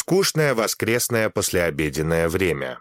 Скучное воскресное послеобеденное время.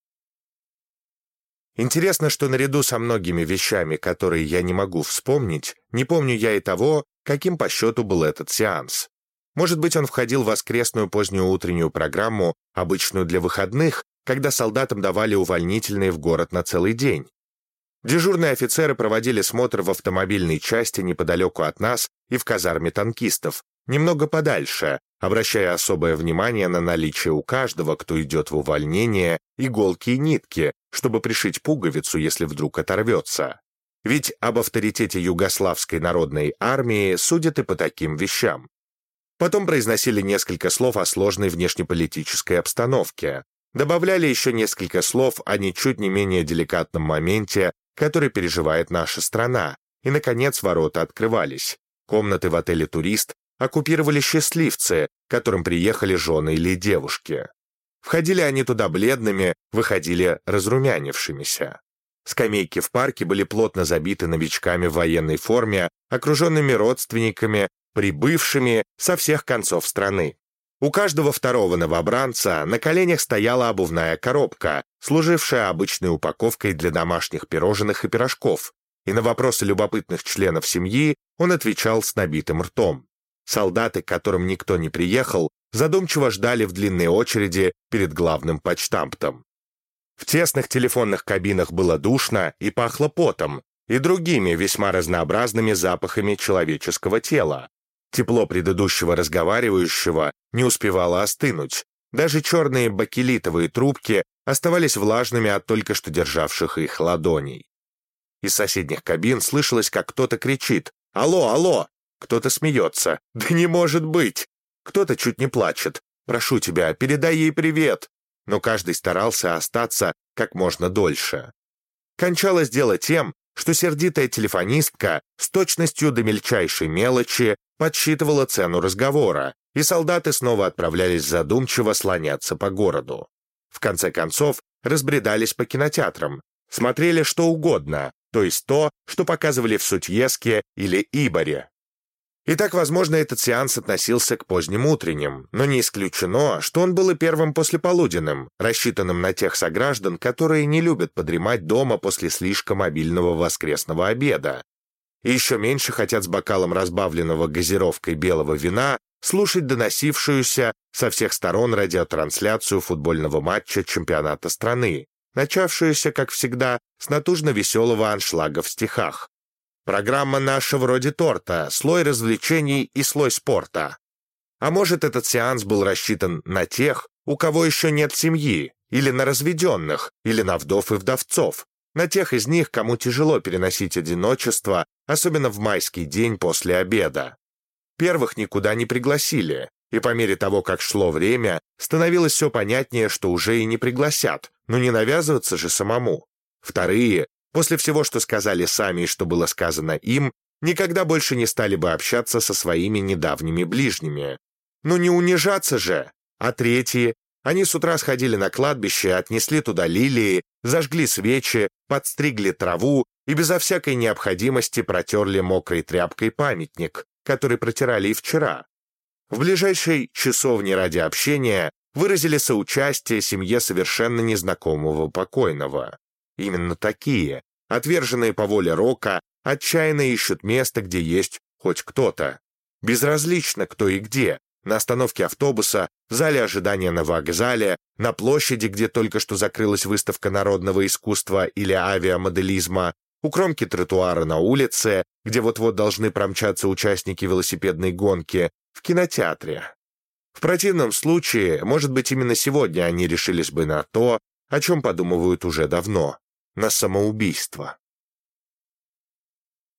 Интересно, что наряду со многими вещами, которые я не могу вспомнить, не помню я и того, каким по счету был этот сеанс. Может быть, он входил в воскресную позднюю утреннюю программу, обычную для выходных, когда солдатам давали увольнительные в город на целый день. Дежурные офицеры проводили смотр в автомобильной части неподалеку от нас и в казарме танкистов, немного подальше, обращая особое внимание на наличие у каждого, кто идет в увольнение, иголки и нитки, чтобы пришить пуговицу, если вдруг оторвется. Ведь об авторитете Югославской народной армии судят и по таким вещам. Потом произносили несколько слов о сложной внешнеполитической обстановке, добавляли еще несколько слов о ничуть не менее деликатном моменте, который переживает наша страна, и, наконец, ворота открывались. Комнаты в отеле «Турист» оккупировали счастливцы, которым приехали жены или девушки. Входили они туда бледными, выходили разрумянившимися. Скамейки в парке были плотно забиты новичками в военной форме, окруженными родственниками, прибывшими со всех концов страны. У каждого второго новобранца на коленях стояла обувная коробка, служившая обычной упаковкой для домашних пирожных и пирожков, и на вопросы любопытных членов семьи он отвечал с набитым ртом. Солдаты, к которым никто не приехал, задумчиво ждали в длинной очереди перед главным почтамтом. В тесных телефонных кабинах было душно и пахло потом и другими весьма разнообразными запахами человеческого тела. Тепло предыдущего разговаривающего не успевало остынуть. Даже черные бакелитовые трубки оставались влажными от только что державших их ладоней. Из соседних кабин слышалось, как кто-то кричит: «Алло, алло!» Кто-то смеется: «Да не может быть!» Кто-то чуть не плачет: «Прошу тебя, передай ей привет!» Но каждый старался остаться как можно дольше. Кончалось дело тем, что сердитая телефонистка с точностью до мельчайшей мелочи подсчитывала цену разговора, и солдаты снова отправлялись задумчиво слоняться по городу. В конце концов, разбредались по кинотеатрам, смотрели что угодно, то есть то, что показывали в Сутьеске или Иборе. Итак, возможно, этот сеанс относился к поздним утренним, но не исключено, что он был и первым послеполуденным, рассчитанным на тех сограждан, которые не любят подремать дома после слишком обильного воскресного обеда. И еще меньше хотят с бокалом разбавленного газировкой белого вина слушать доносившуюся со всех сторон радиотрансляцию футбольного матча чемпионата страны, начавшуюся, как всегда, с натужно веселого аншлага в стихах. Программа наша вроде торта, слой развлечений и слой спорта. А может, этот сеанс был рассчитан на тех, у кого еще нет семьи, или на разведенных, или на вдов и вдовцов, на тех из них, кому тяжело переносить одиночество, особенно в майский день после обеда. Первых никуда не пригласили, и по мере того, как шло время, становилось все понятнее, что уже и не пригласят, но не навязываться же самому. Вторые, после всего, что сказали сами и что было сказано им, никогда больше не стали бы общаться со своими недавними ближними. Но не унижаться же. А третьи, они с утра сходили на кладбище, отнесли туда лилии, зажгли свечи, подстригли траву и безо всякой необходимости протерли мокрой тряпкой памятник, который протирали и вчера. В ближайшей часовне ради общения выразили соучастие семье совершенно незнакомого покойного. Именно такие, отверженные по воле рока, отчаянно ищут место, где есть хоть кто-то. Безразлично, кто и где, на остановке автобуса, в зале ожидания на вокзале, на площади, где только что закрылась выставка народного искусства или авиамоделизма, у кромки тротуара на улице, где вот-вот должны промчаться участники велосипедной гонки, в кинотеатре. В противном случае, может быть, именно сегодня они решились бы на то, о чем подумывают уже давно, на самоубийство.